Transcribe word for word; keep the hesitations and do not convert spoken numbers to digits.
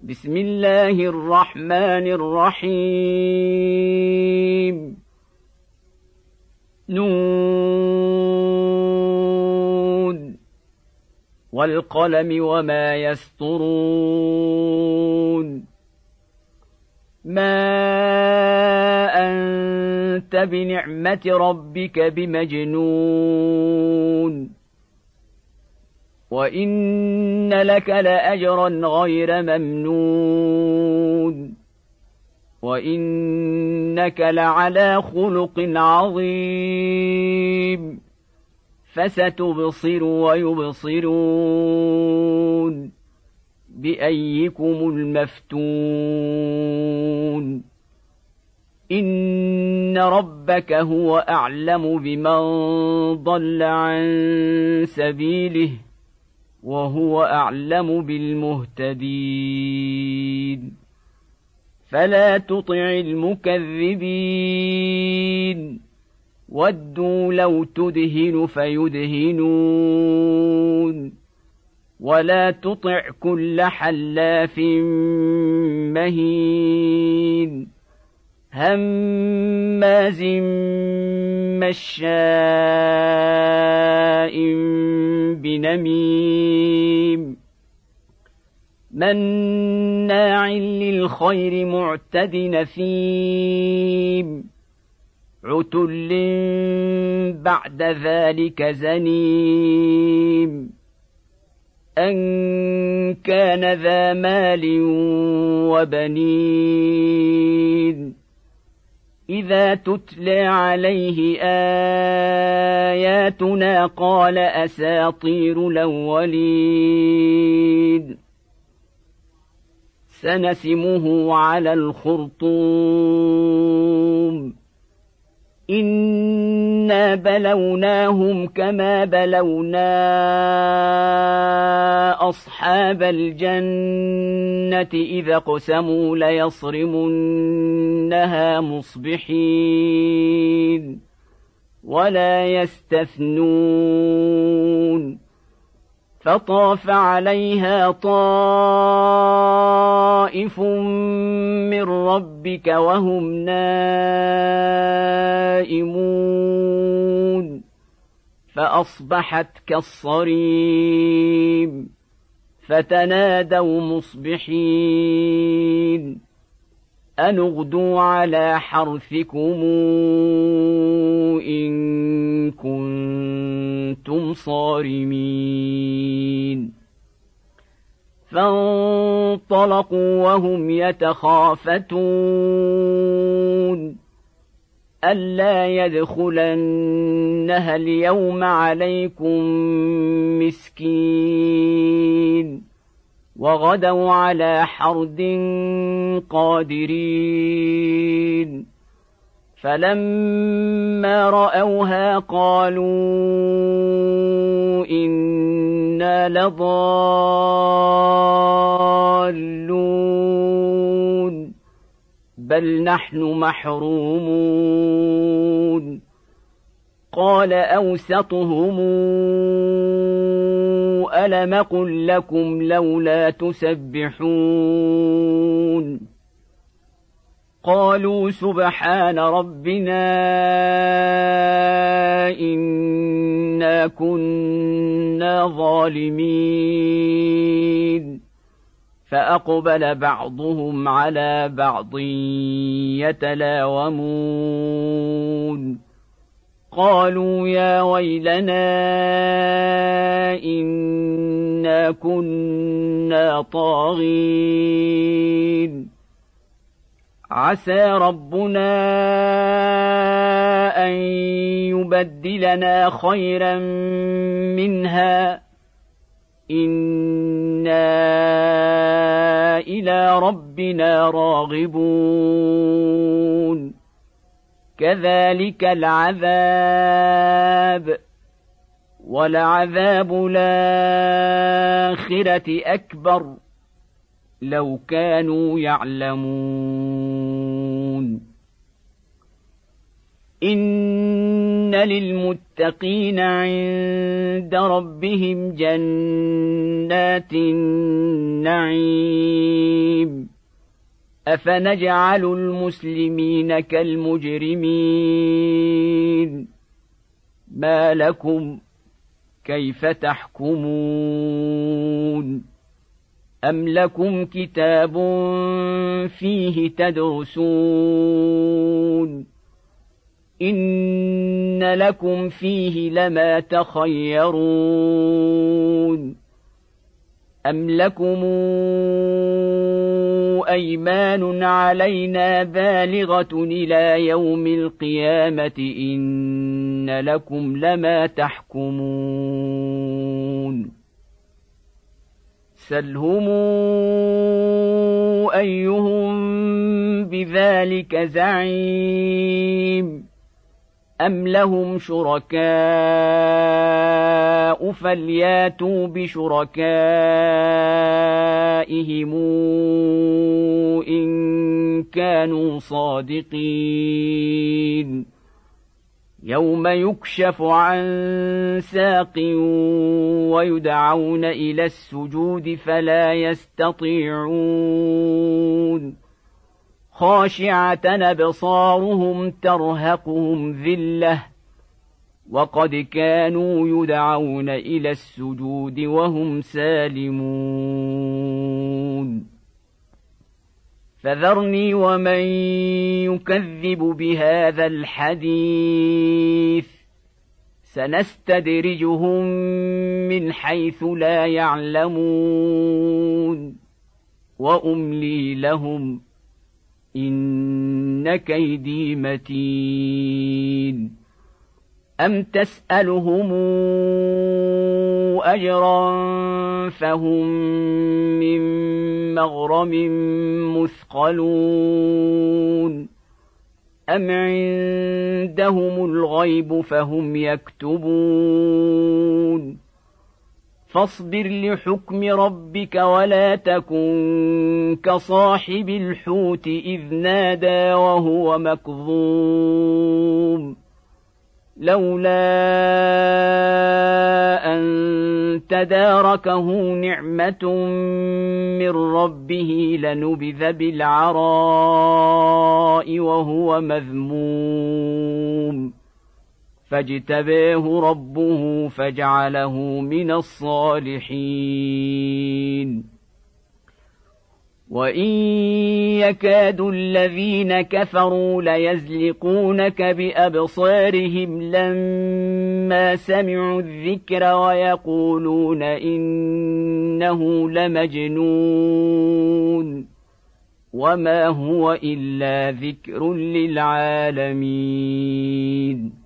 بسم الله الرحمن الرحيم نون والقلم وما يسطرون ما أنت بنعمة ربك بمجنون وإن لك لأجرا غير ممنون وإنك لعلى خلق عظيم فستبصر ويبصرون بأيكم المفتون إن ربك هو أعلم بمن ضل عن سبيله وهو أعلم بالمهتدين فلا تطع المكذبين ودوا لو تدهن فيدهنون ولا تطع كل حلاف مهين هماز مشاء بنميم مناع للخير معتد نثيم عتل بعد ذلك زنيم أن كان ذا مال وبنين إذا تتلى عليه آياتنا قال أساطير الأولين سنسمه على الخرطوم إنا بلوناهم كما بلونا أصحاب الجنة إذا اقسموا ليصرمنها مصبحين ولا يستثنون فطاف عليها طائف من ربك وهم نائمون فأصبحت كالصريم فتنادوا مصبحين أن اغدوا على حرثكم إن كنتم صارمين فانطلقوا وهم يتخافتون ألا يدخلنها اليوم عليكم مسكين وغدوا على حرد قادرين فلما رأوها قالوا إنا لضالون بل نحن محرومون قال أوسطهم ألم قل لكم لولا تسبحون قالوا سبحان ربنا إنا كنا ظالمين فأقبل بعضهم على بعض يتلاومون قالوا يا ويلنا إنا كنا طاغين عسى ربنا أن يبدلنا خيرا منها إنا إلى ربنا راغبون كذلك العذاب ولعذاب الآخرة أكبر لو كانوا يعلمون إن للمتقين عند ربهم جنات النعيم أفنجعل المسلمين كالمجرمين ما لكم كيف تحكمون أم لكم كتاب فيه تدرسون إن لكم فيه لما تخيرون أم لكم أيمان علينا بالغة إلى يوم القيامة إن لكم لما تحكمون سلهم أيهم بذلك زعيم أم لهم شركاء فلياتوا بشركائهم إن كانوا صادقين يوم يكشف عن ساق ويدعون إلى السجود فلا يستطيعون خاشعة أبصارهم ترهقهم ذلة وقد كانوا يدعون إلى السجود وهم سالمون فذرني ومن يكذب بهذا الحديث سنستدرجهم من حيث لا يعلمون وأملي لهم إن كيدي متين أم تسألهم أجرا فهم من مغرم مثقلون أم عندهم الغيب فهم يكتبون فاصبر لحكم ربك ولا تكن كصاحب الحوت إذ نادى وهو مكظوم لولا أن تداركه نعمة من ربه لنبذ بالعراء وهو مذموم فاجتباه ربه فجعله من الصالحين وإن يكاد الذين كفروا ليزلقونك بأبصارهم لما سمعوا الذكر ويقولون إنه لمجنون وما هو إلا ذكر للعالمين